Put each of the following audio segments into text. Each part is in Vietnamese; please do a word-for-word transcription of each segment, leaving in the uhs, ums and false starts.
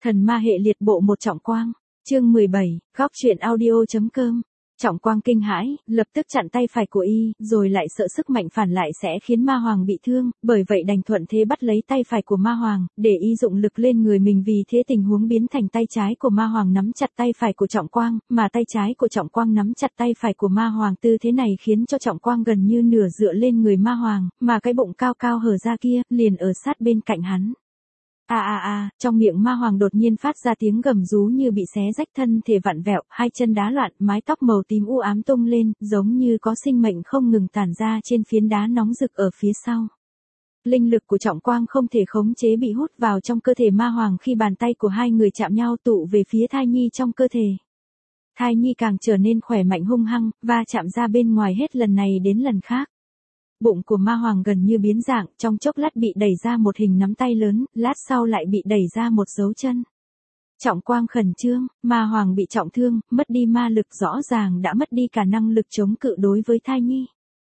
Thần ma hệ liệt bộ một Trọng Quang. Chương mười bảy, góc truyện audio.com. Trọng Quang kinh hãi, lập tức chặn tay phải của y, rồi lại sợ sức mạnh phản lại sẽ khiến ma hoàng bị thương, bởi vậy đành thuận thế bắt lấy tay phải của ma hoàng, để y dụng lực lên người mình, vì thế tình huống biến thành tay trái của ma hoàng nắm chặt tay phải của Trọng Quang, mà tay trái của Trọng Quang nắm chặt tay phải của ma hoàng. Tư thế này khiến cho Trọng Quang gần như nửa dựa lên người ma hoàng, mà cái bụng cao cao hở ra kia, liền ở sát bên cạnh hắn. A a a, trong miệng ma hoàng đột nhiên phát ra tiếng gầm rú như bị xé rách, thân thể vặn vẹo, hai chân đá loạn, mái tóc màu tím u ám tung lên, giống như có sinh mệnh không ngừng tản ra trên phiến đá nóng rực ở phía sau. Linh lực của Trọng Quang không thể khống chế bị hút vào trong cơ thể ma hoàng khi bàn tay của hai người chạm nhau, tụ về phía thai nhi trong cơ thể. Thai nhi càng trở nên khỏe mạnh hung hăng, va chạm ra bên ngoài hết lần này đến lần khác. Bụng của ma hoàng gần như biến dạng, trong chốc lát bị đẩy ra một hình nắm tay lớn, lát sau lại bị đẩy ra một dấu chân. Trọng Quang khẩn trương, ma hoàng bị trọng thương, mất đi ma lực, rõ ràng đã mất đi cả năng lực chống cự đối với thai nhi.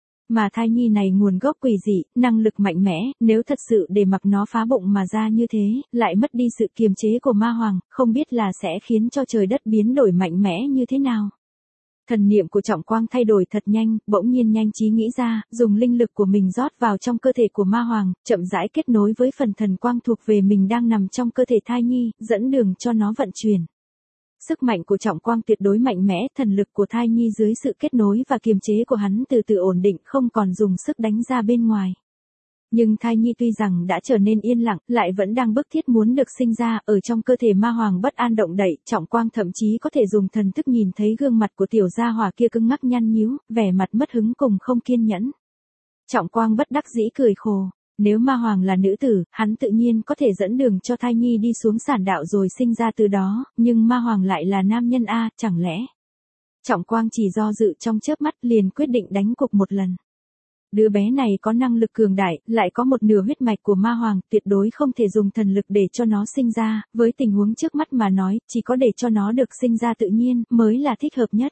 Mà thai nhi này nguồn gốc quỷ dị, năng lực mạnh mẽ, nếu thật sự để mặc nó phá bụng mà ra như thế, lại mất đi sự kiềm chế của ma hoàng, không biết là sẽ khiến cho trời đất biến đổi mạnh mẽ như thế nào. Thần niệm của Trọng Quang thay đổi thật nhanh, bỗng nhiên nhanh trí nghĩ ra, dùng linh lực của mình rót vào trong cơ thể của ma hoàng, chậm rãi kết nối với phần thần quang thuộc về mình đang nằm trong cơ thể thai nhi, dẫn đường cho nó vận chuyển. Sức mạnh của Trọng Quang tuyệt đối mạnh mẽ, thần lực của thai nhi dưới sự kết nối và kiềm chế của hắn từ từ ổn định, không còn dùng sức đánh ra bên ngoài. Nhưng thai nhi tuy rằng đã trở nên yên lặng, lại vẫn đang bức thiết muốn được sinh ra, ở trong cơ thể ma hoàng bất an động đậy, Trọng Quang thậm chí có thể dùng thần thức nhìn thấy gương mặt của tiểu gia hỏa kia cứng ngắc nhăn nhíu, vẻ mặt mất hứng cùng không kiên nhẫn. Trọng Quang bất đắc dĩ cười khổ, nếu ma hoàng là nữ tử, hắn tự nhiên có thể dẫn đường cho thai nhi đi xuống sản đạo rồi sinh ra từ đó, nhưng ma hoàng lại là nam nhân a, chẳng lẽ? Trọng Quang chỉ do dự trong chớp mắt liền quyết định đánh cuộc một lần. Đứa bé này có năng lực cường đại, lại có một nửa huyết mạch của ma hoàng, tuyệt đối không thể dùng thần lực để cho nó sinh ra, với tình huống trước mắt mà nói, chỉ có để cho nó được sinh ra tự nhiên, mới là thích hợp nhất.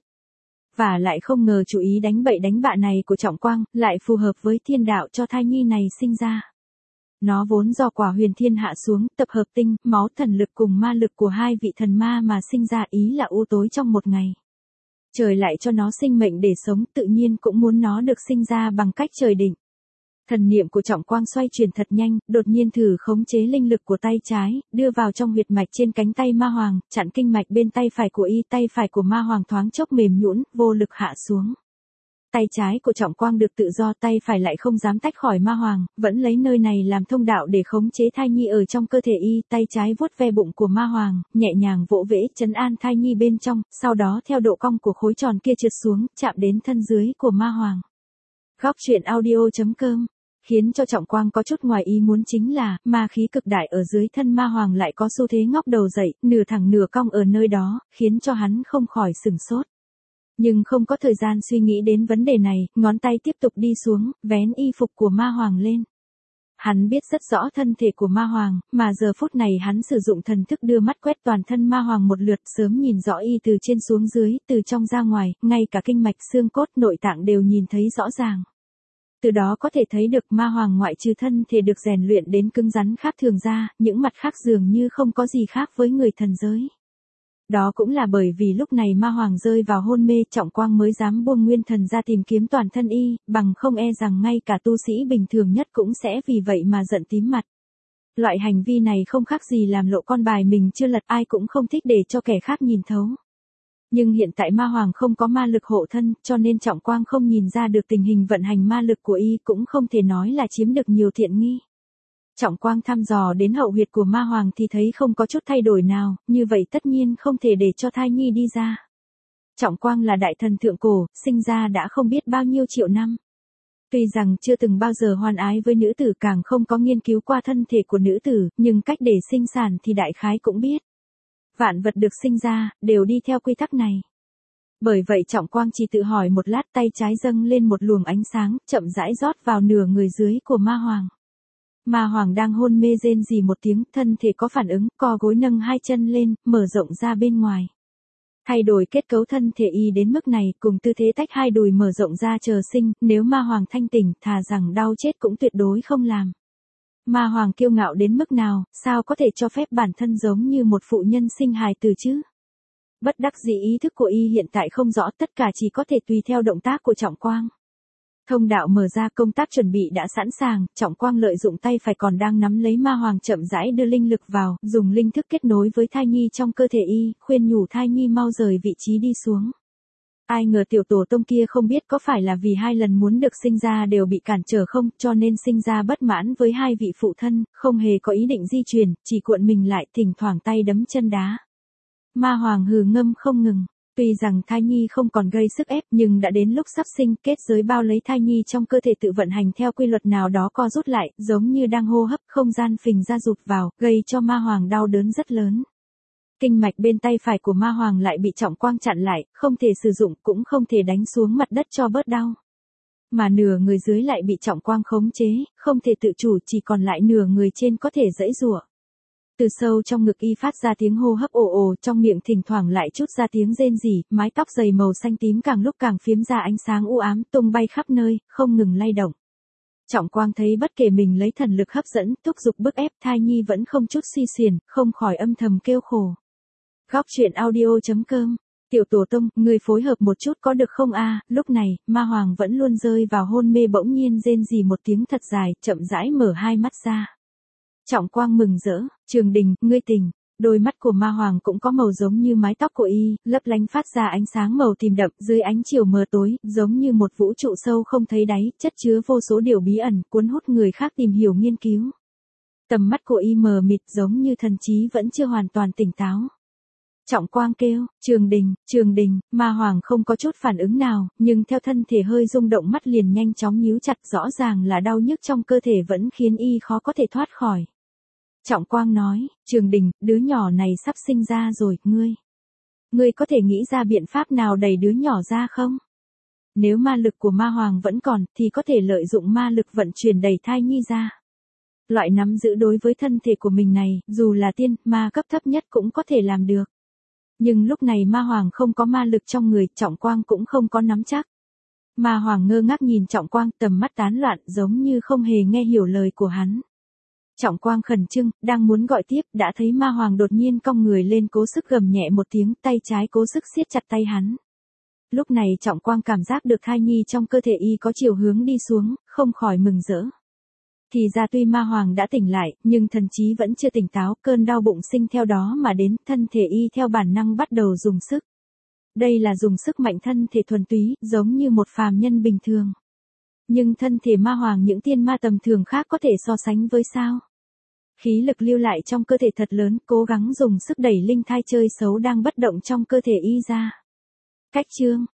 Và lại không ngờ chủ ý đánh bậy đánh bạ này của Trọng Quang, lại phù hợp với thiên đạo cho thai nhi này sinh ra. Nó vốn do quả huyền thiên hạ xuống, tập hợp tinh, máu, thần lực cùng ma lực của hai vị thần ma mà sinh ra, ý là u tối trong một ngày. Trời lại cho nó sinh mệnh để sống, tự nhiên cũng muốn nó được sinh ra bằng cách trời định. Thần niệm của Trọng Quang xoay chuyển thật nhanh, đột nhiên thử khống chế linh lực của tay trái, đưa vào trong huyệt mạch trên cánh tay ma hoàng, chặn kinh mạch bên tay phải của y, tay phải của ma hoàng thoáng chốc mềm nhũn, vô lực hạ xuống. Tay trái của Trọng Quang được tự do, tay phải lại không dám tách khỏi ma hoàng, vẫn lấy nơi này làm thông đạo để khống chế thai nhi ở trong cơ thể y, tay trái vuốt ve bụng của ma hoàng, nhẹ nhàng vỗ vẽ, trấn an thai nhi bên trong, sau đó theo độ cong của khối tròn kia trượt xuống, chạm đến thân dưới của ma hoàng. Góc truyện audio.com. Khiến cho Trọng Quang có chút ngoài ý muốn chính là, ma khí cực đại ở dưới thân ma hoàng lại có xu thế ngóc đầu dậy, nửa thẳng nửa cong ở nơi đó, khiến cho hắn không khỏi sửng sốt. Nhưng không có thời gian suy nghĩ đến vấn đề này, ngón tay tiếp tục đi xuống, vén y phục của ma hoàng lên. Hắn biết rất rõ thân thể của ma hoàng, mà giờ phút này hắn sử dụng thần thức đưa mắt quét toàn thân ma hoàng một lượt, sớm nhìn rõ y từ trên xuống dưới, từ trong ra ngoài, ngay cả kinh mạch, xương cốt, nội tạng đều nhìn thấy rõ ràng. Từ đó có thể thấy được ma hoàng ngoại trừ thân thể được rèn luyện đến cứng rắn khác thường ra, những mặt khác dường như không có gì khác với người thần giới. Đó cũng là bởi vì lúc này ma hoàng rơi vào hôn mê, Trọng Quang mới dám buông nguyên thần ra tìm kiếm toàn thân y, bằng không e rằng ngay cả tu sĩ bình thường nhất cũng sẽ vì vậy mà giận tím mặt. Loại hành vi này không khác gì làm lộ con bài mình chưa lật, ai cũng không thích để cho kẻ khác nhìn thấu. Nhưng hiện tại ma hoàng không có ma lực hộ thân, cho nên Trọng Quang không nhìn ra được tình hình vận hành ma lực của y, cũng không thể nói là chiếm được nhiều thiện nghi. Trọng Quang thăm dò đến hậu huyệt của ma hoàng thì thấy không có chút thay đổi nào, như vậy tất nhiên không thể để cho thai nhi đi ra. Trọng Quang là đại thần thượng cổ, sinh ra đã không biết bao nhiêu triệu năm. Tuy rằng chưa từng bao giờ hoan ái với nữ tử, càng không có nghiên cứu qua thân thể của nữ tử, nhưng cách để sinh sản thì đại khái cũng biết. Vạn vật được sinh ra, đều đi theo quy tắc này. Bởi vậy Trọng Quang chỉ tự hỏi một lát, tay trái dâng lên một luồng ánh sáng, chậm rãi rót vào nửa người dưới của ma hoàng. Ma hoàng đang hôn mê rên rỉ một tiếng, thân thể có phản ứng, co gối nâng hai chân lên, mở rộng ra bên ngoài. Thay đổi kết cấu thân thể y đến mức này, cùng tư thế tách hai đùi mở rộng ra chờ sinh, nếu ma hoàng thanh tỉnh, thà rằng đau chết cũng tuyệt đối không làm. Ma Hoàng kiêu ngạo đến mức nào, sao có thể cho phép bản thân giống như một phụ nhân sinh hài tử chứ? Bất đắc dĩ ý thức của y hiện tại không rõ, tất cả chỉ có thể tùy theo động tác của Trọng Quang. Thông đạo mở ra, công tác chuẩn bị đã sẵn sàng, Trọng Quang lợi dụng tay phải còn đang nắm lấy Ma Hoàng chậm rãi đưa linh lực vào, dùng linh thức kết nối với thai nhi trong cơ thể y, khuyên nhủ thai nhi mau rời vị trí đi xuống. Ai ngờ tiểu tổ tông kia không biết có phải là vì hai lần muốn được sinh ra đều bị cản trở không, cho nên sinh ra bất mãn với hai vị phụ thân, không hề có ý định di truyền, chỉ cuộn mình lại, thỉnh thoảng tay đấm chân đá. Ma Hoàng hừ ngâm không ngừng. Tuy rằng thai nhi không còn gây sức ép nhưng đã đến lúc sắp sinh, kết giới bao lấy thai nhi trong cơ thể tự vận hành theo quy luật nào đó co rút lại, giống như đang hô hấp, không gian phình ra rụt vào, gây cho Ma Hoàng đau đớn rất lớn. Kinh mạch bên tay phải của Ma Hoàng lại bị Trọng Quang chặn lại, không thể sử dụng cũng không thể đánh xuống mặt đất cho bớt đau. Mà nửa người dưới lại bị Trọng Quang khống chế, không thể tự chủ, chỉ còn lại nửa người trên có thể giãy giụa. Từ sâu trong ngực y phát ra tiếng hô hấp ồ ồ, trong miệng thỉnh thoảng lại chút ra tiếng rên rỉ, mái tóc dày màu xanh tím càng lúc càng phiếm ra ánh sáng u ám, tung bay khắp nơi, không ngừng lay động. Trọng Quang thấy bất kể mình lấy thần lực hấp dẫn, thúc giục bức ép, thai nhi vẫn không chút suy xiển, không khỏi âm thầm kêu khổ. Góc truyện audio chấm com. Tiểu tổ tông, người phối hợp một chút có được không a? Lúc này, Ma Hoàng vẫn luôn rơi vào hôn mê, bỗng nhiên rên rỉ một tiếng thật dài, chậm rãi mở hai mắt ra. Trọng Quang mừng rỡ, Trường Đình, ngươi tỉnh. Đôi mắt của Ma Hoàng cũng có màu giống như mái tóc của y, lấp lánh phát ra ánh sáng màu tím đậm, dưới ánh chiều mờ tối, giống như một vũ trụ sâu không thấy đáy, chất chứa vô số điều bí ẩn, cuốn hút người khác tìm hiểu nghiên cứu. Tầm mắt của y mờ mịt, giống như thần trí vẫn chưa hoàn toàn tỉnh táo. Trọng Quang kêu, Trường Đình, Trường Đình, Ma Hoàng không có chút phản ứng nào, nhưng theo thân thể hơi rung động, mắt liền nhanh chóng nhíu chặt, rõ ràng là đau nhức trong cơ thể vẫn khiến y khó có thể thoát khỏi. Trọng Quang nói, Trường Đình, đứa nhỏ này sắp sinh ra rồi, ngươi. Ngươi có thể nghĩ ra biện pháp nào đẩy đứa nhỏ ra không? Nếu ma lực của Ma Hoàng vẫn còn, thì có thể lợi dụng ma lực vận chuyển đẩy thai nhi ra. Loại nắm giữ đối với thân thể của mình này, dù là tiên, ma cấp thấp nhất cũng có thể làm được. Nhưng lúc này Ma Hoàng không có ma lực trong người, Trọng Quang cũng không có nắm chắc. Ma Hoàng ngơ ngác nhìn Trọng Quang, tầm mắt tán loạn, giống như không hề nghe hiểu lời của hắn. Trọng Quang khẩn trương, đang muốn gọi tiếp, đã thấy Ma Hoàng đột nhiên cong người lên, cố sức gầm nhẹ một tiếng, tay trái cố sức siết chặt tay hắn. Lúc này Trọng Quang cảm giác được thai nhi trong cơ thể y có chiều hướng đi xuống, không khỏi mừng rỡ. Thì ra tuy Ma Hoàng đã tỉnh lại, nhưng thần trí vẫn chưa tỉnh táo, cơn đau bụng sinh theo đó mà đến, thân thể y theo bản năng bắt đầu dùng sức. Đây là dùng sức mạnh thân thể thuần túy, giống như một phàm nhân bình thường. Nhưng thân thể Ma Hoàng những tiên ma tầm thường khác có thể so sánh với sao? Khí lực lưu lại trong cơ thể thật lớn, cố gắng dùng sức đẩy linh thai chơi xấu đang bất động trong cơ thể y ra. Cách chương,